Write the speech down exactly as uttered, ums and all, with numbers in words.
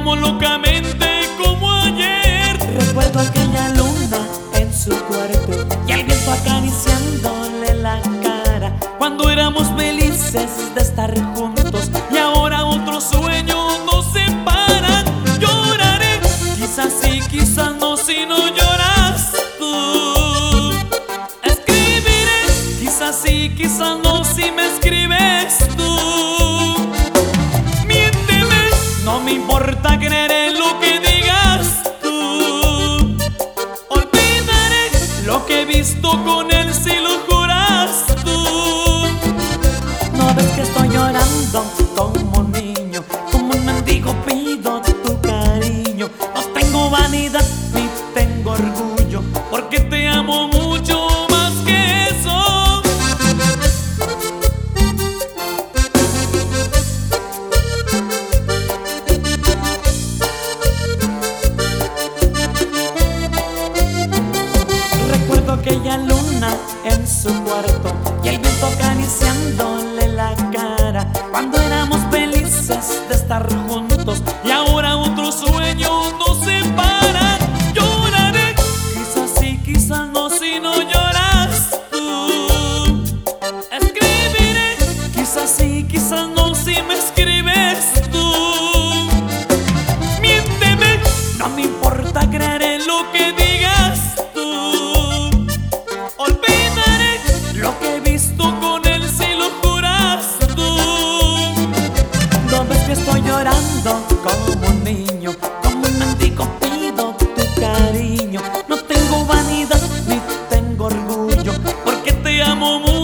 amo locamente como ayer. Recuerdo aquella luna en su cuarto y el viento acariciándole la cara, Cuando éramos felices de estar juntos. y ahora otros sueños nos separan. Lloraré, quizás sí, quizás no, si no lloras tú. Escribiré, quizás sí, quizás no, si me escribes tú. Miénteme, no me importa creer en lo que digas tú. Olvidaré lo que he visto con él si lo juras tú. No ves que estoy llorando como un niño, como un mendigo pido tu cariño. No tengo vanidad ni tengo orgullo, Porque te amo mucho más que eso. recuerdo aquella luna en su cuarto y el viento acariciándole la cara, cuando éramos felices de estar juntos Y ahora otros sueños nos separan. Lloraré, quizás sí, quizás no, si no lloras tú. Escribiré, quizás sí, quizás no, si me escribes tú. Miénteme, no me importa creer en lo que digas tú. Olvidaré lo que he visto. tú con él si lo juras tú. No ves que estoy llorando como un niño, como un mendigo pido tu cariño. No tengo vanidad ni tengo orgullo, Porque te amo mucho